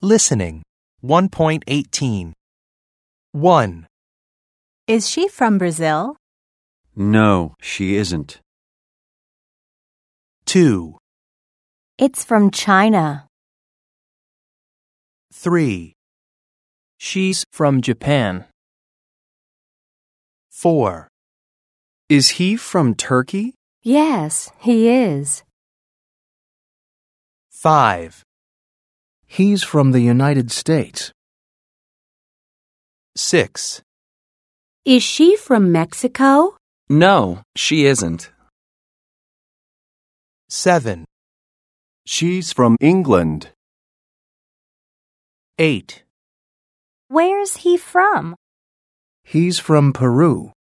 Listening. 1.18. 1, Is she from Brazil? No, she isn't. 2, It's from China. 3, She's from Japan. 4, Is he from Turkey? Yes, he is. 5, He's from the United States. 6, Is she from Mexico? No, she isn't. 7, She's from England. 8. Where's he from? He's from Peru.